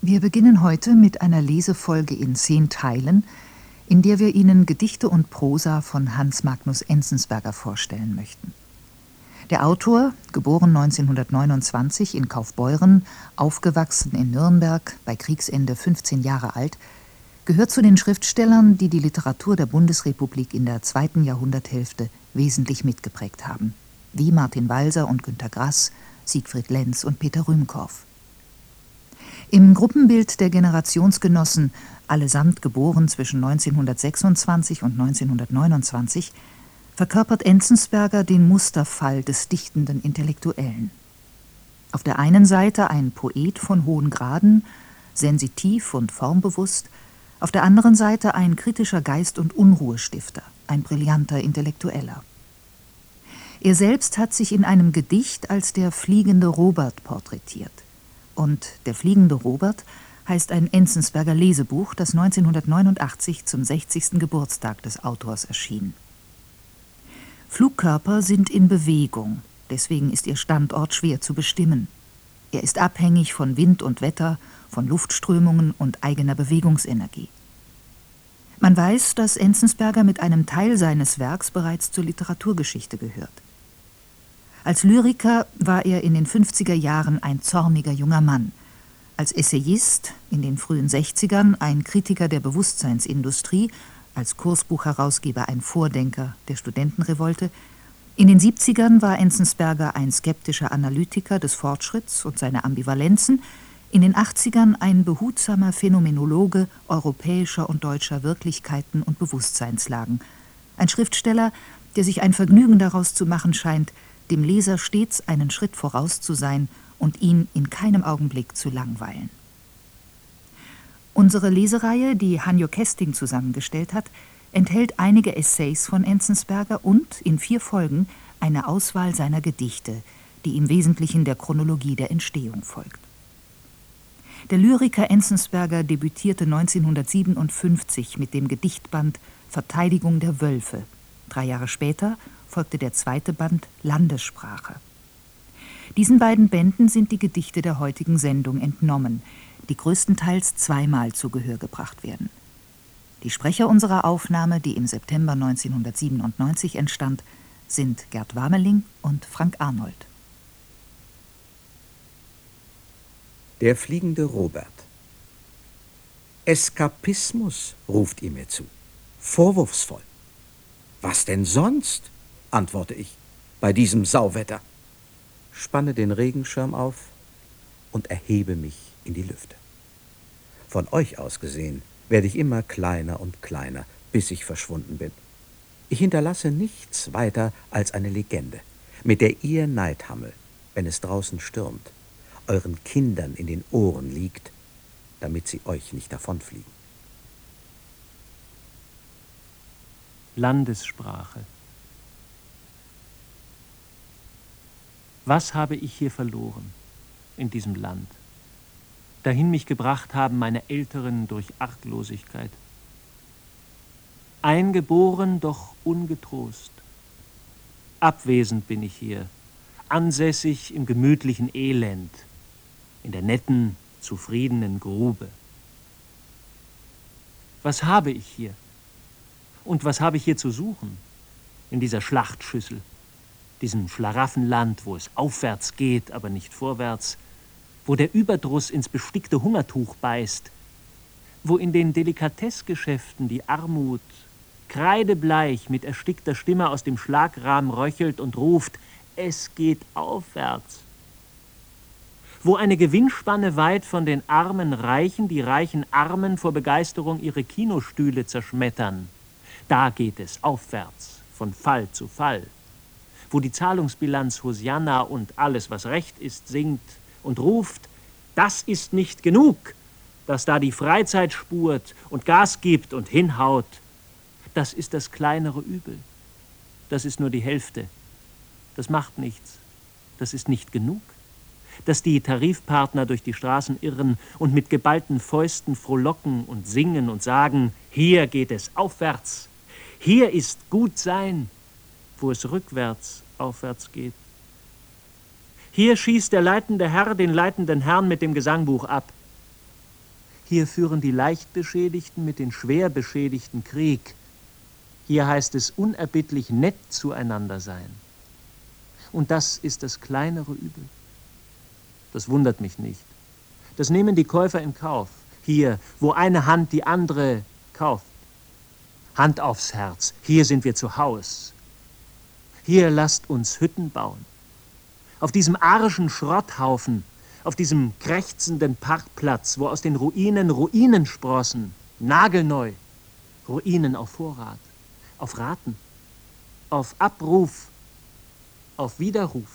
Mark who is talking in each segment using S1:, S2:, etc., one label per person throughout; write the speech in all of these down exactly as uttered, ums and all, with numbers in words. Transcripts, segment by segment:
S1: Wir beginnen heute mit einer Lesefolge in zehn Teilen, in der wir Ihnen Gedichte und Prosa von Hans Magnus Enzensberger vorstellen möchten. Der Autor, geboren neunzehnhundertneunundzwanzig in Kaufbeuren, aufgewachsen in Nürnberg, bei Kriegsende fünfzehn Jahre alt, gehört zu den Schriftstellern, die die Literatur der Bundesrepublik in der zweiten Jahrhunderthälfte wesentlich mitgeprägt haben, wie Martin Walser und Günter Grass, Siegfried Lenz und Peter Rühmkorff. Im Gruppenbild der Generationsgenossen, allesamt geboren zwischen neunzehnhundertsechsundzwanzig und neunzehnhundertneunundzwanzig, verkörpert Enzensberger den Musterfall des dichtenden Intellektuellen. Auf der einen Seite ein Poet von hohen Graden, sensitiv und formbewusst, auf der anderen Seite ein kritischer Geist- und Unruhestifter, ein brillanter Intellektueller. Er selbst hat sich in einem Gedicht als der fliegende Robert porträtiert. Und Der fliegende Robert heißt ein Enzensberger Lesebuch, das neunzehnhundertneunundachtzig zum sechzigsten Geburtstag des Autors erschien. Flugkörper sind in Bewegung, deswegen ist ihr Standort schwer zu bestimmen. Er ist abhängig von Wind und Wetter, von Luftströmungen und eigener Bewegungsenergie. Man weiß, dass Enzensberger mit einem Teil seines Werks bereits zur Literaturgeschichte gehört. Als Lyriker war er in den fünfziger Jahren ein zorniger junger Mann, als Essayist in den frühen sechzigern ein Kritiker der Bewusstseinsindustrie, als Kursbuchherausgeber ein Vordenker der Studentenrevolte. In den siebzigern war Enzensberger ein skeptischer Analytiker des Fortschritts und seiner Ambivalenzen, in den achtzigern ein behutsamer Phänomenologe europäischer und deutscher Wirklichkeiten und Bewusstseinslagen, ein Schriftsteller, der sich ein Vergnügen daraus zu machen scheint, dem Leser stets einen Schritt voraus zu sein und ihn in keinem Augenblick zu langweilen. Unsere Lesereihe, die Hanjo Kesting zusammengestellt hat, enthält einige Essays von Enzensberger und in vier Folgen eine Auswahl seiner Gedichte, die im Wesentlichen der Chronologie der Entstehung folgt. Der Lyriker Enzensberger debütierte neunzehnhundertsiebenundfünfzig mit dem Gedichtband Verteidigung der Wölfe. Drei Jahre später folgte der zweite Band Landessprache. Diesen beiden Bänden sind die Gedichte der heutigen Sendung entnommen, die größtenteils zweimal zu Gehör gebracht werden. Die Sprecher unserer Aufnahme, die im September neunzehnhundertsiebenundneunzig entstand, sind Gerd Wameling und Frank Arnold.
S2: Der fliegende Robert. Eskapismus, ruft ihr mir zu, vorwurfsvoll. Was denn sonst, antworte ich, bei diesem Sauwetter, spanne den Regenschirm auf und erhebe mich in die Lüfte. Von euch aus gesehen werde ich immer kleiner und kleiner, bis ich verschwunden bin. Ich hinterlasse nichts weiter als eine Legende, mit der ihr Neidhammel, wenn es draußen stürmt, euren Kindern in den Ohren liegt, damit sie euch nicht davonfliegen.
S3: Landessprache. Was habe ich hier verloren, in diesem Land? Dahin mich gebracht haben meine Älteren durch Arglosigkeit. Eingeboren, doch ungetrost. Abwesend bin ich hier, ansässig im gemütlichen Elend, in der netten, zufriedenen Grube. Was habe ich hier? Und was habe ich hier zu suchen? In dieser Schlachtschüssel, diesem Schlaraffenland, wo es aufwärts geht, aber nicht vorwärts, wo der Überdruss ins bestickte Hungertuch beißt, wo in den Delikatessgeschäften die Armut kreidebleich mit erstickter Stimme aus dem Schlagrahmen röchelt und ruft, es geht aufwärts. Wo eine Gewinnspanne weit von den armen Reichen die reichen Armen vor Begeisterung ihre Kinostühle zerschmettern, da geht es aufwärts, von Fall zu Fall. Wo die Zahlungsbilanz Hosianna und alles, was recht ist, singt und ruft, das ist nicht genug, dass da die Freizeit spurt und Gas gibt und hinhaut. Das ist das kleinere Übel. Das ist nur die Hälfte. Das macht nichts. Das ist nicht genug. Dass die Tarifpartner durch die Straßen irren und mit geballten Fäusten frohlocken und singen und sagen, hier geht es aufwärts. Hier ist gut sein, wo es rückwärts aufwärts geht. Hier schießt der leitende Herr den leitenden Herrn mit dem Gesangbuch ab. Hier führen die Leichtbeschädigten mit den Schwerbeschädigten Krieg. Hier heißt es unerbittlich nett zueinander sein. Und das ist das kleinere Übel. Das wundert mich nicht. Das nehmen die Käufer in Kauf. Hier, wo eine Hand die andere kauft. Hand aufs Herz, hier sind wir zu Haus. Hier lasst uns Hütten bauen. Auf diesem arischen Schrotthaufen, auf diesem krächzenden Parkplatz, wo aus den Ruinen Ruinen sprossen, nagelneu, Ruinen auf Vorrat, auf Raten, auf Abruf, auf Widerruf.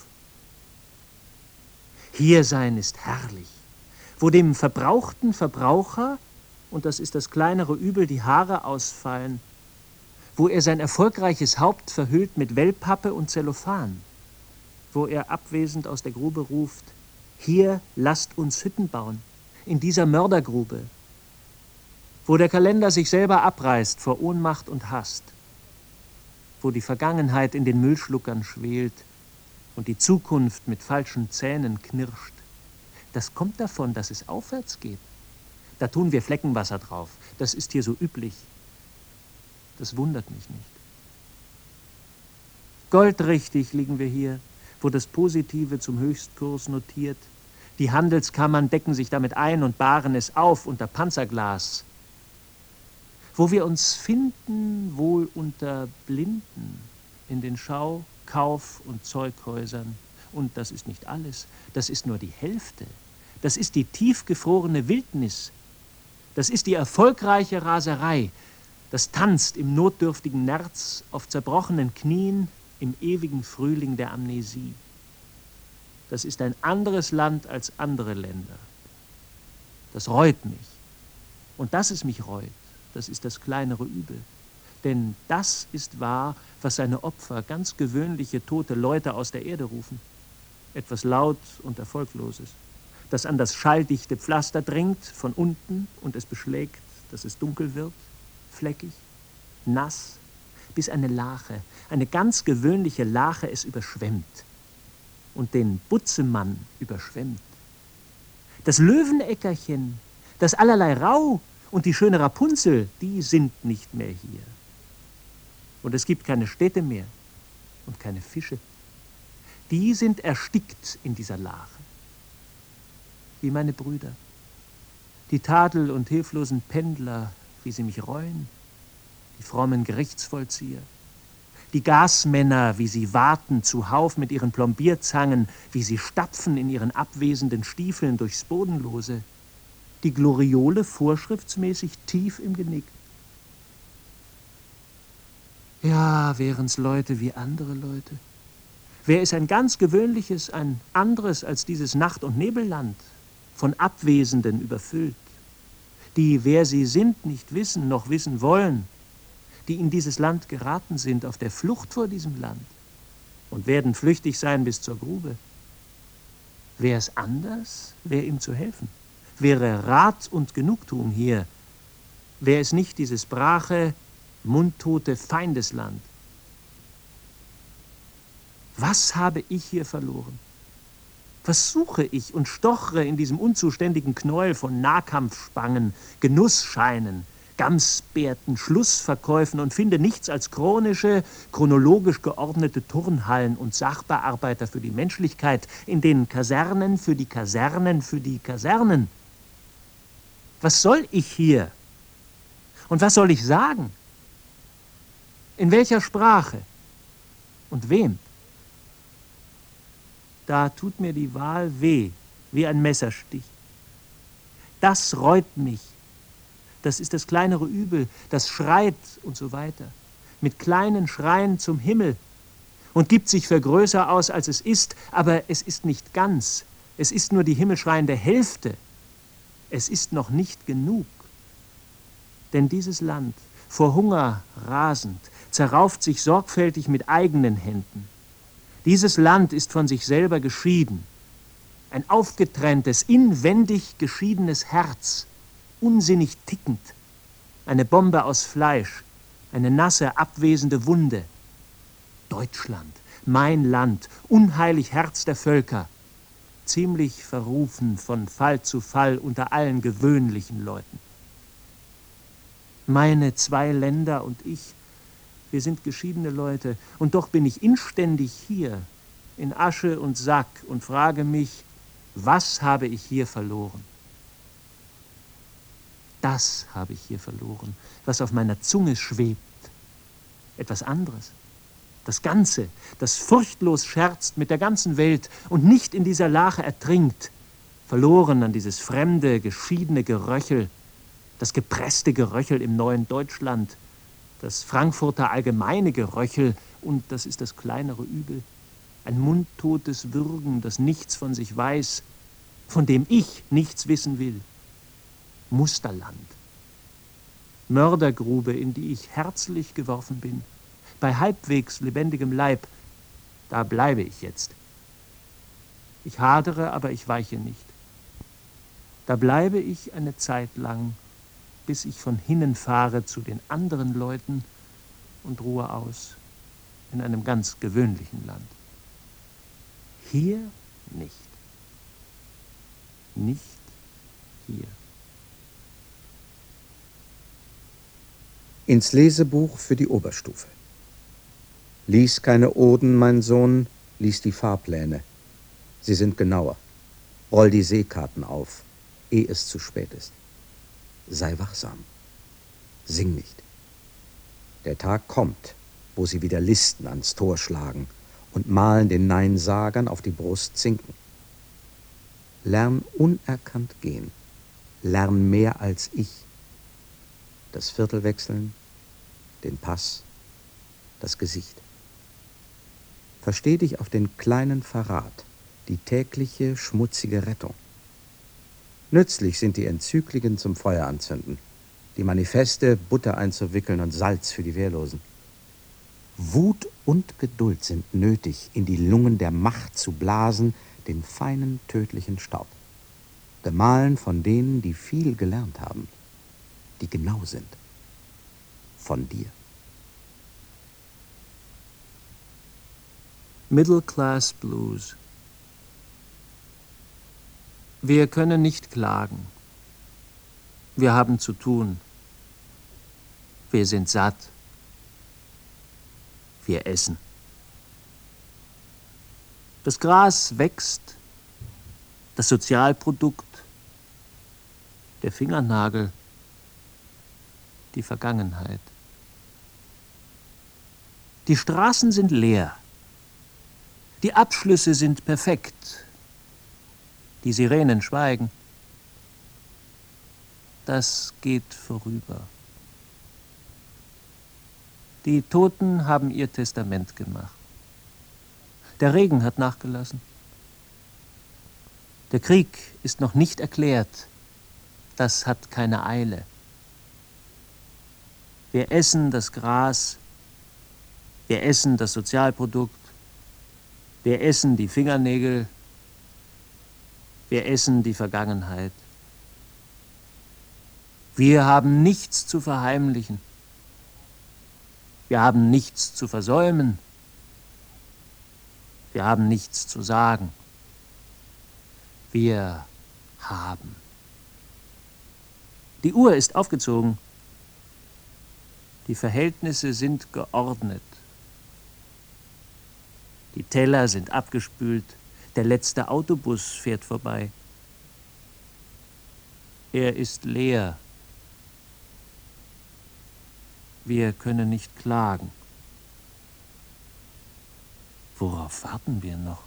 S3: Hier sein ist herrlich, wo dem verbrauchten Verbraucher, und das ist das kleinere Übel, die Haare ausfallen, wo er sein erfolgreiches Haupt verhüllt mit Wellpappe und Zellophan, wo er abwesend aus der Grube ruft, hier lasst uns Hütten bauen, in dieser Mördergrube, wo der Kalender sich selber abreißt vor Ohnmacht und Hast, wo die Vergangenheit in den Müllschluckern schwelt und die Zukunft mit falschen Zähnen knirscht. Das kommt davon, dass es aufwärts geht. Da tun wir Fleckenwasser drauf. Das ist hier so üblich. Das wundert mich nicht. Goldrichtig liegen wir hier, wo das Positive zum Höchstkurs notiert. Die Handelskammern decken sich damit ein und bahren es auf unter Panzerglas. Wo wir uns finden, wohl unter Blinden, in den Schau-, Kauf- und Zeughäusern. Und das ist nicht alles, das ist nur die Hälfte. Das ist die tiefgefrorene Wildnis. Das ist die erfolgreiche Raserei. Das tanzt im notdürftigen Nerz auf zerbrochenen Knien im ewigen Frühling der Amnesie. Das ist ein anderes Land als andere Länder. Das reut mich. Und dass es mich reut, das ist das kleinere Übel. Denn das ist wahr, was seine Opfer, ganz gewöhnliche tote Leute aus der Erde rufen. Etwas laut und Erfolgloses, das an das schalldichte Pflaster dringt von unten und es beschlägt, dass es dunkel wird, fleckig, nass, bis eine Lache, eine ganz gewöhnliche Lache es überschwemmt und den Butzemann überschwemmt. Das Löweneckerchen, das allerlei Rau und die schöne Rapunzel, die sind nicht mehr hier. Und es gibt keine Städte mehr und keine Fische. Die sind erstickt in dieser Lache. Wie meine Brüder, die Tadel- und hilflosen Pendler, wie sie mich reuen, die frommen Gerichtsvollzieher, die Gasmänner, wie sie warten zuhauf mit ihren Plombierzangen, wie sie stapfen in ihren abwesenden Stiefeln durchs Bodenlose, die Gloriole vorschriftsmäßig tief im Genick. Ja, wären's Leute wie andere Leute. Wäre es ein ganz gewöhnliches, ein anderes als dieses Nacht- und Nebelland, von Abwesenden überfüllt, die, wer sie sind, nicht wissen, noch wissen wollen, die in dieses Land geraten sind, auf der Flucht vor diesem Land und werden flüchtig sein bis zur Grube. Wäre es anders, wäre ihm zu helfen. Wäre Rat und Genugtuung hier, wäre es nicht dieses brache, mundtote Feindesland. Was habe ich hier verloren? Was suche ich und stochere in diesem unzuständigen Knäuel von Nahkampfspangen, Genussscheinen, Gamsbärten, Schlussverkäufen und finde nichts als chronische, chronologisch geordnete Turnhallen und Sachbearbeiter für die Menschlichkeit in den Kasernen, für die Kasernen, für die Kasernen. Was soll ich hier? Und was soll ich sagen? In welcher Sprache? Und wem? Da tut mir die Wahl weh, wie ein Messerstich. Das reut mich. Das ist das kleinere Übel, das schreit und so weiter. Mit kleinen Schreien zum Himmel und gibt sich für größer aus, als es ist, aber es ist nicht ganz. Es ist nur die himmelschreiende Hälfte. Es ist noch nicht genug. Denn dieses Land, vor Hunger rasend, zerrauft sich sorgfältig mit eigenen Händen. Dieses Land ist von sich selber geschieden. Ein aufgetrenntes, inwendig geschiedenes Herz, unsinnig tickend. Eine Bombe aus Fleisch, eine nasse, abwesende Wunde. Deutschland, mein Land, unheilig Herz der Völker. ziemlich verrufen von Fall zu Fall unter allen gewöhnlichen Leuten. Meine zwei Länder und ich, wir sind geschiedene Leute, und doch bin ich inständig hier, in Asche und Sack, und frage mich, was habe ich hier verloren? Das habe ich hier verloren, was auf meiner Zunge schwebt. Etwas anderes. Das Ganze, das furchtlos scherzt mit der ganzen Welt und nicht in dieser Lache ertrinkt. Verloren an dieses fremde, geschiedene Geröchel, das gepresste Geröchel im neuen Deutschland, das Frankfurter allgemeine Geröchel, und das ist das kleinere Übel, ein mundtotes Würgen, das nichts von sich weiß, von dem ich nichts wissen will. Musterland. Mördergrube, in die ich herzlich geworfen bin. Bei halbwegs lebendigem Leib, da bleibe ich jetzt. Ich hadere, aber ich weiche nicht. Da bleibe ich eine Zeit lang, bis ich von hinnen fahre zu den anderen Leuten und ruhe aus in einem ganz gewöhnlichen Land. Hier nicht. Nicht hier.
S2: Ins Lesebuch für die Oberstufe. Lies keine Oden, mein Sohn, lies die Fahrpläne. Sie sind genauer. Roll die Seekarten auf, ehe es zu spät ist. Sei wachsam. Sing nicht. Der Tag kommt, wo sie wieder Listen ans Tor schlagen und malen den Neinsagern auf die Brust zinken. Lern unerkannt gehen. Lern mehr als ich. Das Viertel wechseln, den Pass, das Gesicht. Versteh dich auf den kleinen Verrat, die tägliche, schmutzige Rettung. Nützlich sind die Enzykliken zum Feuer anzünden, die Manifeste, Butter einzuwickeln und Salz für die Wehrlosen. Wut und Geduld sind nötig, in die Lungen der Macht zu blasen, den feinen, tödlichen Staub. Gemahlen von denen, die viel gelernt haben, die genau sind. Von dir.
S3: Middle Class Blues. Wir können nicht klagen. Wir haben zu tun. Wir sind satt. Wir essen. Das Gras wächst, das Sozialprodukt, der Fingernagel, die Vergangenheit. Die Straßen sind leer. Die Abschlüsse sind perfekt. Die Sirenen schweigen. Das geht vorüber. Die Toten haben ihr Testament gemacht. Der Regen hat nachgelassen. Der Krieg ist noch nicht erklärt. Das hat keine Eile. Wir essen das Gras. Wir essen das Sozialprodukt. Wir essen die Fingernägel. Wir essen die Vergangenheit. Wir haben nichts zu verheimlichen. Wir haben nichts zu versäumen. Wir haben nichts zu sagen. Wir haben. Die Uhr ist aufgezogen. Die Verhältnisse sind geordnet. Die Teller sind abgespült. Der letzte Autobus fährt vorbei. Er ist leer. Wir können nicht klagen. Worauf warten wir noch?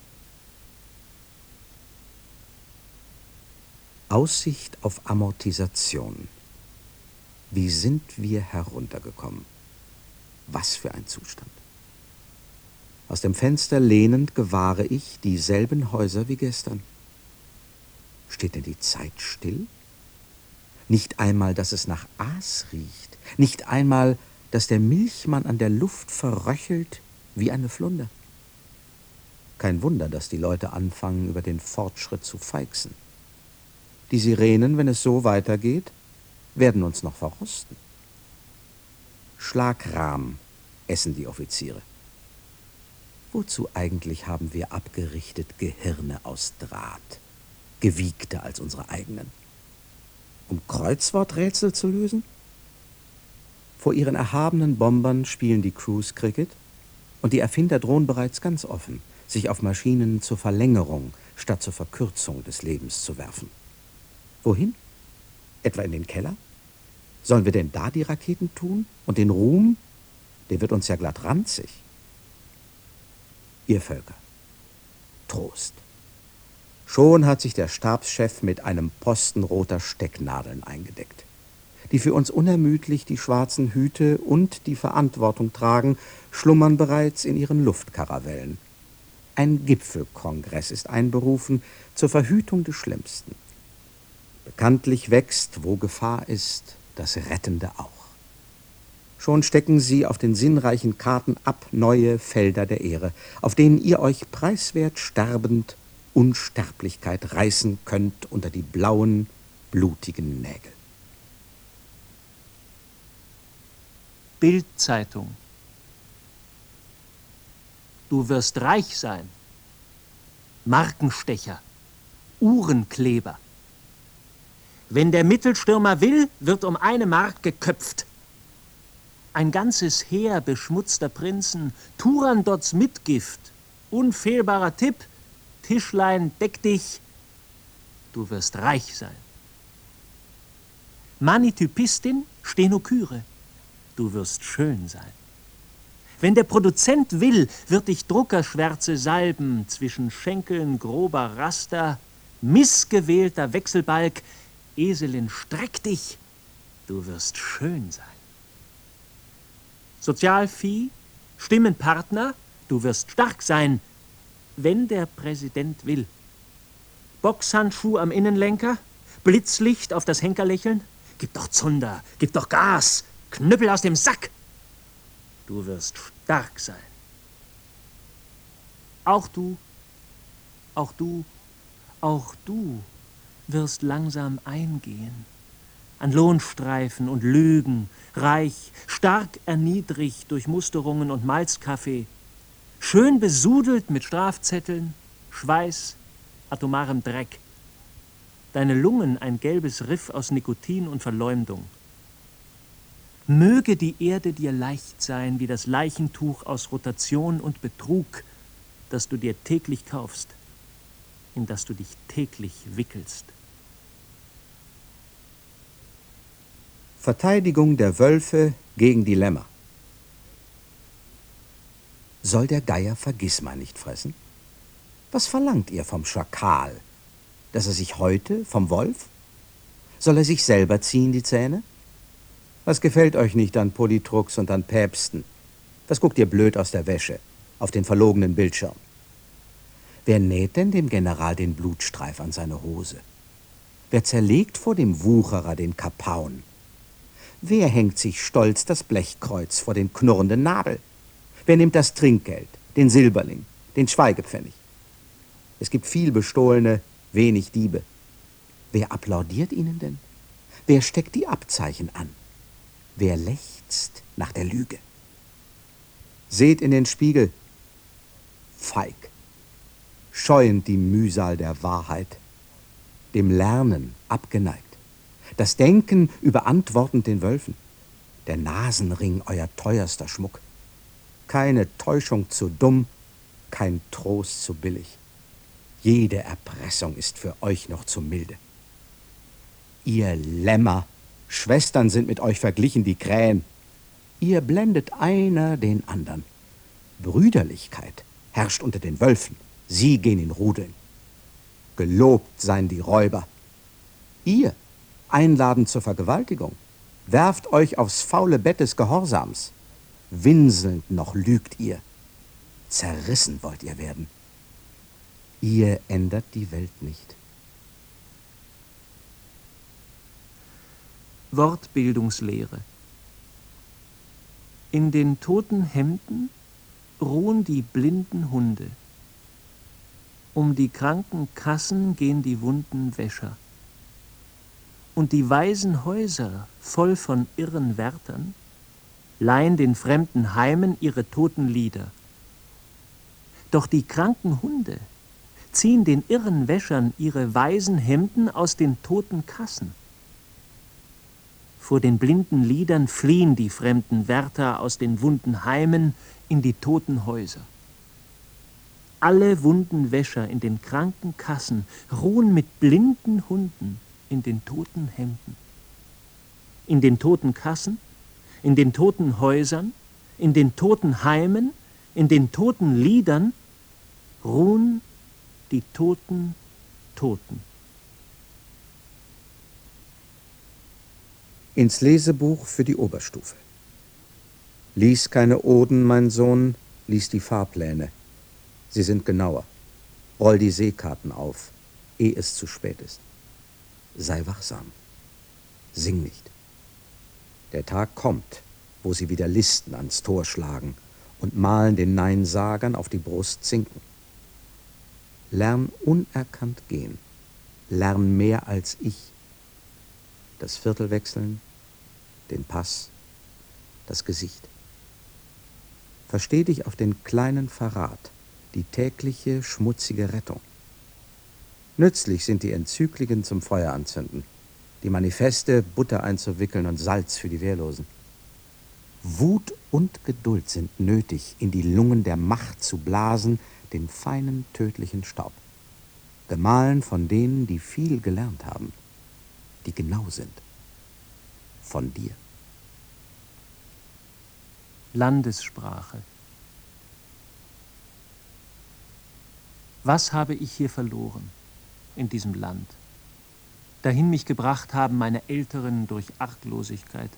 S2: Aussicht auf Amortisation. Wie sind wir heruntergekommen? Was für ein Zustand. Aus dem Fenster lehnend gewahre ich dieselben Häuser wie gestern. Steht denn die Zeit still? Nicht einmal, dass es nach Aas riecht. Nicht einmal, dass der Milchmann an der Luft verröchelt wie eine Flunder. Kein Wunder, dass die Leute anfangen, über den Fortschritt zu feixen. Die Sirenen, wenn es so weitergeht, werden uns noch verrosten. Schlagrahm essen die Offiziere. Wozu eigentlich haben wir abgerichtet Gehirne aus Draht, gewiegter als unsere eigenen? Um Kreuzworträtsel zu lösen? Vor ihren erhabenen Bombern spielen die Crews Cricket und die Erfinder drohen bereits ganz offen, sich auf Maschinen zur Verlängerung statt zur Verkürzung des Lebens zu werfen. Wohin? Etwa in den Keller? Sollen wir denn da die Raketen tun? Und den Ruhm? Der wird uns ja glatt ranzig. Ihr Völker, Trost. Schon hat sich der Stabschef mit einem Posten roter Stecknadeln eingedeckt, die für uns unermüdlich die schwarzen Hüte und die Verantwortung tragen, schlummern bereits in ihren Luftkaravellen. Ein Gipfelkongress ist einberufen zur Verhütung des Schlimmsten. Bekanntlich wächst, wo Gefahr ist, das Rettende auch. Schon stecken sie auf den sinnreichen Karten ab neue Felder der Ehre, auf denen ihr euch preiswert sterbend Unsterblichkeit reißen könnt unter die blauen, blutigen Nägel.
S3: Bild-Zeitung. Du wirst reich sein. Markenstecher. Uhrenkleber. Wenn der Mittelstürmer will, wird um eine Mark geköpft. Ein ganzes Heer beschmutzter Prinzen, Turandots Mitgift, unfehlbarer Tipp, Tischlein, deck dich, du wirst reich sein. Manitypistin, Stenokyre, du wirst schön sein. Wenn der Produzent will, wird dich Druckerschwärze salben, zwischen Schenkeln grober Raster, missgewählter Wechselbalg, Eselin, streck dich, du wirst schön sein. Sozialvieh, Stimmenpartner, du wirst stark sein, wenn der Präsident will. Boxhandschuh am Innenlenker, Blitzlicht auf das Henkerlächeln, gib doch Zunder, gib doch Gas, Knüppel aus dem Sack. Du wirst stark sein. Auch du, auch du, auch du wirst langsam eingehen. An Lohnstreifen und Lügen, reich, stark erniedrigt durch Musterungen und Malzkaffee, schön besudelt mit Strafzetteln, Schweiß, atomarem Dreck. Deine Lungen ein gelbes Riff aus Nikotin und Verleumdung. Möge die Erde dir leicht sein wie das Leichentuch aus Rotation und Betrug, das du dir täglich kaufst, in das du dich täglich wickelst.
S2: Verteidigung der Wölfe gegen die Lämmer. Soll der Geier Vergissmal nicht fressen? Was verlangt ihr vom Schakal? Dass er sich heute vom Wolf? Soll er sich selber ziehen, die Zähne? Was gefällt euch nicht an Politruks und an Päpsten? Was guckt ihr blöd aus der Wäsche, auf den verlogenen Bildschirm? Wer näht denn dem General den Blutstreif an seine Hose? Wer zerlegt vor dem Wucherer den Kapaun? Wer hängt sich stolz das Blechkreuz vor den knurrenden Nabel? Wer nimmt das Trinkgeld, den Silberling, den Schweigepfennig? Es gibt viel Bestohlene, wenig Diebe. Wer applaudiert ihnen denn? Wer steckt die Abzeichen an? Wer lechzt nach der Lüge? Seht in den Spiegel, feig, scheuend die Mühsal der Wahrheit, dem Lernen abgeneigt. Das Denken überantwortend den Wölfen. Der Nasenring euer teuerster Schmuck. Keine Täuschung zu dumm, kein Trost zu billig. Jede Erpressung ist für euch noch zu milde. Ihr Lämmer, Schwestern sind mit euch verglichen die Krähen. Ihr blendet einer den andern. Brüderlichkeit herrscht unter den Wölfen. Sie gehen in Rudeln. Gelobt seien die Räuber. Ihr einladen zur Vergewaltigung. Werft euch aufs faule Bett des Gehorsams. Winselnd noch lügt ihr. Zerrissen wollt ihr werden. Ihr ändert die Welt nicht.
S3: Wortbildungslehre. In den toten Hemden ruhen die blinden Hunde. Um die kranken Kassen gehen die wunden Wäscher. Und die weisen Häuser, voll von irren Wärtern, leihen den fremden Heimen ihre toten Lieder. Doch die kranken Hunde ziehen den irren Wäschern ihre weißen Hemden aus den toten Kassen. Vor den blinden Liedern fliehen die fremden Wärter aus den wunden Heimen in die toten Häuser. Alle wunden Wäscher in den kranken Kassen ruhen mit blinden Hunden in den toten Hemden. In den toten Kassen, in den toten Häusern, in den toten Heimen, in den toten Liedern ruhen die toten Toten.
S2: Ins Lesebuch für die Oberstufe. Lies keine Oden, mein Sohn, lies die Fahrpläne. Sie sind genauer. Roll die Seekarten auf, ehe es zu spät ist. Sei wachsam. Sing nicht. Der Tag kommt, wo sie wieder Listen ans Tor schlagen und malen den Neinsagern auf die Brust Zinken. Lern unerkannt gehen. Lern mehr als ich. Das Viertel wechseln, den Pass, das Gesicht. Versteh dich auf den kleinen Verrat, die tägliche schmutzige Rettung. Nützlich sind die Enzykliken zum Feuer anzünden, die Manifeste, Butter einzuwickeln und Salz für die Wehrlosen. Wut und Geduld sind nötig, in die Lungen der Macht zu blasen, den feinen, tödlichen Staub. Gemahlen von denen, die viel gelernt haben, die genau sind. Von dir.
S3: Landessprache. Was habe ich hier verloren in diesem Land? Dahin mich gebracht haben meine Älteren durch Arglosigkeit.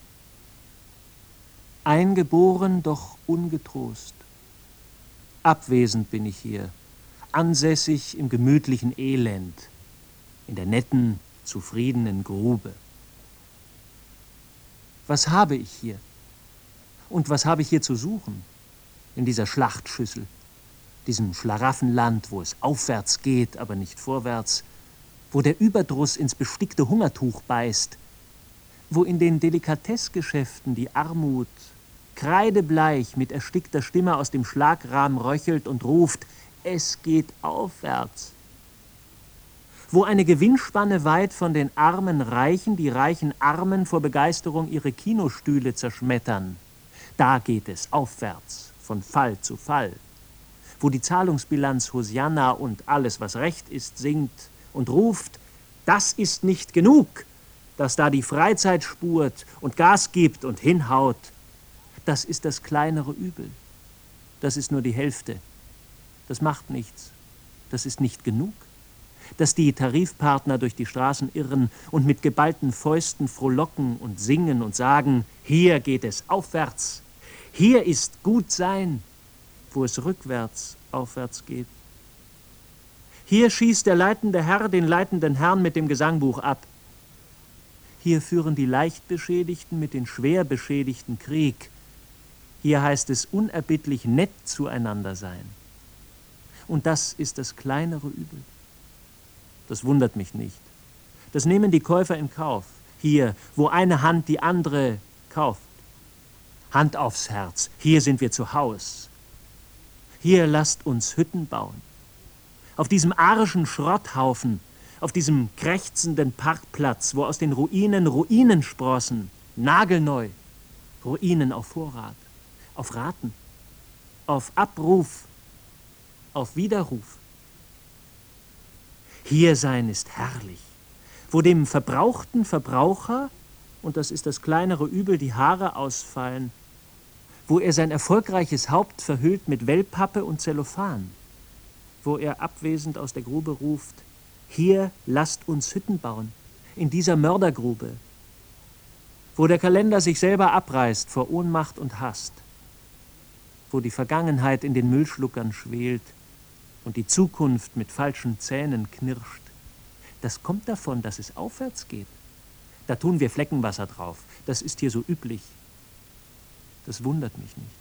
S3: Eingeboren, doch ungetrost. Abwesend bin ich hier, ansässig im gemütlichen Elend, in der netten, zufriedenen Grube. Was habe ich hier? Und was habe ich hier zu suchen? In dieser Schlachtschüssel, diesem Schlaraffenland, wo es aufwärts geht, aber nicht vorwärts, wo der Überdruss ins bestickte Hungertuch beißt, wo in den Delikatessgeschäften die Armut kreidebleich mit erstickter Stimme aus dem Schlagrahmen röchelt und ruft, es geht aufwärts. Wo eine Gewinnspanne weit von den armen Reichen die reichen Armen vor Begeisterung ihre Kinostühle zerschmettern, da geht es aufwärts, von Fall zu Fall. Wo die Zahlungsbilanz Hosianna und alles, was recht ist, singt und ruft, das ist nicht genug, dass da die Freizeit spurt und Gas gibt und hinhaut. Das ist das kleinere Übel. Das ist nur die Hälfte. Das macht nichts. Das ist nicht genug. Dass die Tarifpartner durch die Straßen irren und mit geballten Fäusten frohlocken und singen und sagen, hier geht es aufwärts. Hier ist gut sein, wo es rückwärts aufwärts geht. Hier schießt der leitende Herr den leitenden Herrn mit dem Gesangbuch ab. Hier führen die Leichtbeschädigten mit den Schwerbeschädigten Krieg. Hier heißt es unerbittlich nett zueinander sein. Und das ist das kleinere Übel. Das wundert mich nicht. Das nehmen die Käufer in Kauf. Hier, wo eine Hand die andere kauft. Hand aufs Herz, hier sind wir zu Haus. Hier lasst uns Hütten bauen. Auf diesem arischen Schrotthaufen, auf diesem krächzenden Parkplatz, wo aus den Ruinen Ruinen sprossen, nagelneu, Ruinen auf Vorrat, auf Raten, auf Abruf, auf Widerruf. Hier sein ist herrlich, wo dem verbrauchten Verbraucher, und das ist das kleinere Übel, die Haare ausfallen, wo er sein erfolgreiches Haupt verhüllt mit Wellpappe und Zellophan, wo er abwesend aus der Grube ruft, hier lasst uns Hütten bauen, in dieser Mördergrube, wo der Kalender sich selber abreißt vor Ohnmacht und Hast, wo die Vergangenheit in den Müllschluckern schwelt und die Zukunft mit falschen Zähnen knirscht. Das kommt davon, dass es aufwärts geht. Da tun wir Fleckenwasser drauf. Das ist hier so üblich. Das wundert mich nicht.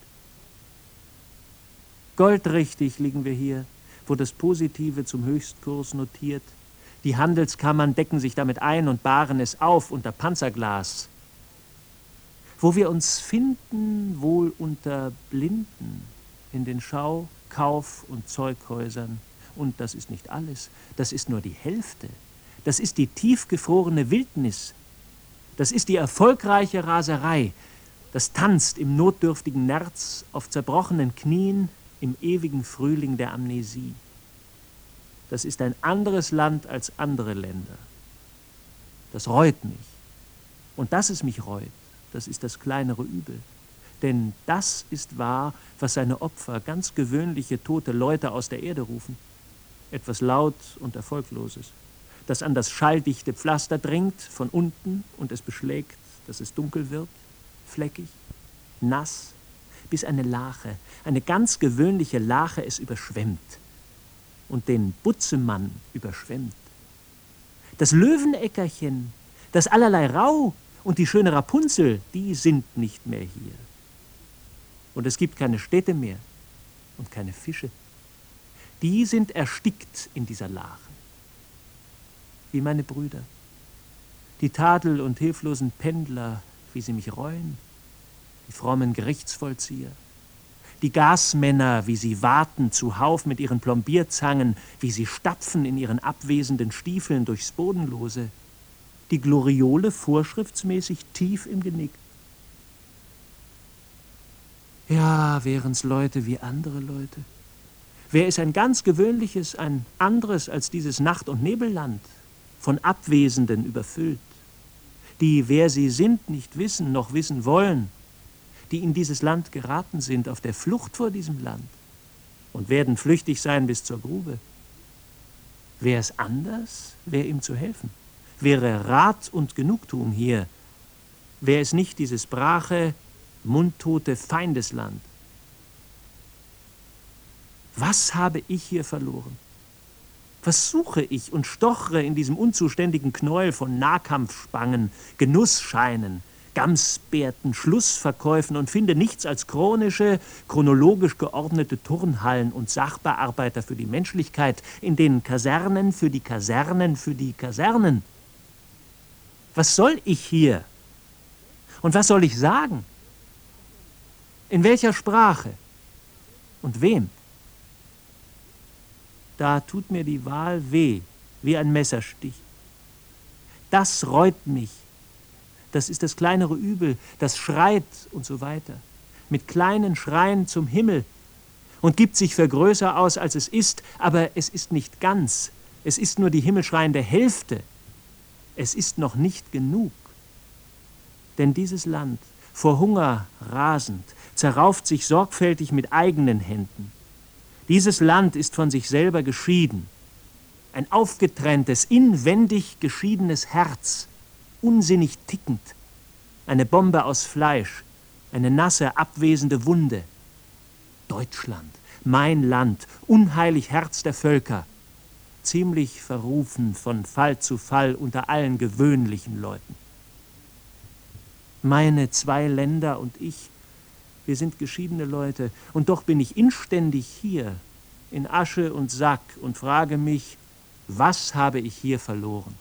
S3: Goldrichtig liegen wir hier, wo das Positive zum Höchstkurs notiert. Die Handelskammern decken sich damit ein und bahren es auf unter Panzerglas. Wo wir uns finden, wohl unter Blinden, in den Schau-, Kauf- und Zeughäusern. Und das ist nicht alles, das ist nur die Hälfte. Das ist die tiefgefrorene Wildnis. Das ist die erfolgreiche Raserei. Das tanzt im notdürftigen Nerz auf zerbrochenen Knien im ewigen Frühling der Amnesie. Das ist ein anderes Land als andere Länder. Das reut mich. Und dass es mich reut, das ist das kleinere Übel. Denn das ist wahr, was seine Opfer, ganz gewöhnliche tote Leute aus der Erde rufen. Etwas laut und Erfolgloses, das an das schalldichte Pflaster dringt von unten und es beschlägt, dass es dunkel wird, fleckig, nass, bis eine Lache, eine ganz gewöhnliche Lache es überschwemmt und den Butzemann überschwemmt. Das Löweneckerchen, das allerlei Rau und die schöne Rapunzel, die sind nicht mehr hier. Und es gibt keine Städte mehr und keine Fische. Die sind erstickt in dieser Lache. Wie meine Brüder. Die Tadel- und hilflosen Pendler, wie sie mich reuen. Die frommen Gerichtsvollzieher. Die Gasmänner, wie sie warten zuhauf mit ihren Plombierzangen, wie sie stapfen in ihren abwesenden Stiefeln durchs Bodenlose. Die Gloriole vorschriftsmäßig tief im Genick. Ja, wären's Leute wie andere Leute. Wäre es ein ganz gewöhnliches, ein anderes als dieses Nacht- und Nebelland, von Abwesenden überfüllt, die, wer sie sind, nicht wissen, noch wissen wollen, die in dieses Land geraten sind, auf der Flucht vor diesem Land und werden flüchtig sein bis zur Grube. Wäre es anders, wäre ihm zu helfen. Wäre Rat und Genugtuung hier, wäre es nicht dieses brache, mundtote Feindesland. Was habe ich hier verloren? Was suche ich und stochere in diesem unzuständigen Knäuel von Nahkampfspangen, Genussscheinen, Gamsbärten, Schlussverkäufen und finde nichts als chronische, chronologisch geordnete Turnhallen und Sachbearbeiter für die Menschlichkeit, in denen Kasernen für die Kasernen für die Kasernen. Was soll ich hier? Und was soll ich sagen? In welcher Sprache? Und wem? Da tut mir die Wahl weh, wie ein Messerstich. Das reut mich. Das ist das kleinere Übel, das schreit und so weiter. Mit kleinen Schreien zum Himmel und gibt sich für größer aus, als es ist, aber es ist nicht ganz. Es ist nur die himmelschreiende Hälfte. Es ist noch nicht genug. Denn dieses Land, vor Hunger rasend, zerrauft sich sorgfältig mit eigenen Händen. Dieses Land ist von sich selber geschieden. Ein aufgetrenntes, inwendig geschiedenes Herz, unsinnig tickend. Eine Bombe aus Fleisch, eine nasse, abwesende Wunde. Deutschland, mein Land, unheilig Herz der Völker. Ziemlich verrufen von Fall zu Fall unter allen gewöhnlichen Leuten. Meine zwei Länder und ich, wir sind geschiedene Leute, und doch bin ich inständig hier, in Asche und Sack, und frage mich, was habe ich hier verloren?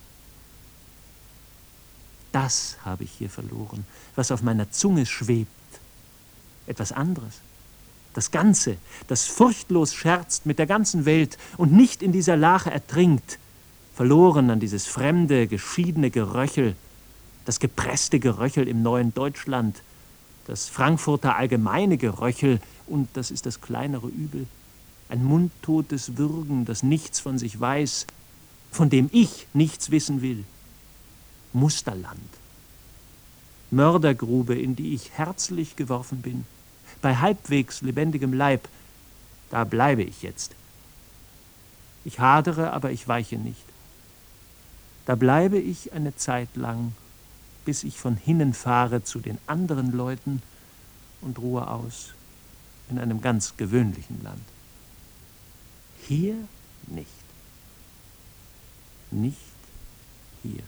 S3: Das habe ich hier verloren, was auf meiner Zunge schwebt. Etwas anderes. Das Ganze, das furchtlos scherzt mit der ganzen Welt und nicht in dieser Lache ertrinkt, verloren an dieses fremde, geschiedene Geröchel, das gepresste Geröchel im neuen Deutschland, das Frankfurter allgemeine Geröchel, und das ist das kleinere Übel, ein mundtotes Würgen, das nichts von sich weiß, von dem ich nichts wissen will. Musterland. Mördergrube, in die ich herzlich geworfen bin, bei halbwegs lebendigem Leib, da bleibe ich jetzt. Ich hadere, aber ich weiche nicht. Da bleibe ich eine Zeit lang, bis ich von hinnen fahre zu den anderen Leuten und ruhe aus in einem ganz gewöhnlichen Land. Hier nicht. Nicht hier.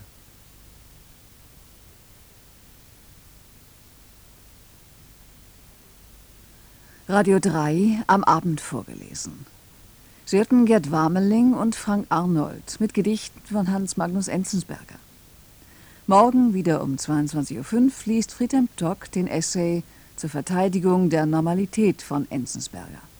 S4: Radio drei am Abend vorgelesen. Sie hörten Gerd Warmeling und Frank Arnold mit Gedichten von Hans Magnus Enzensberger. Morgen wieder um zweiundzwanzig Uhr fünf liest Friedhelm Tock den Essay zur Verteidigung der Normalität von Enzensberger.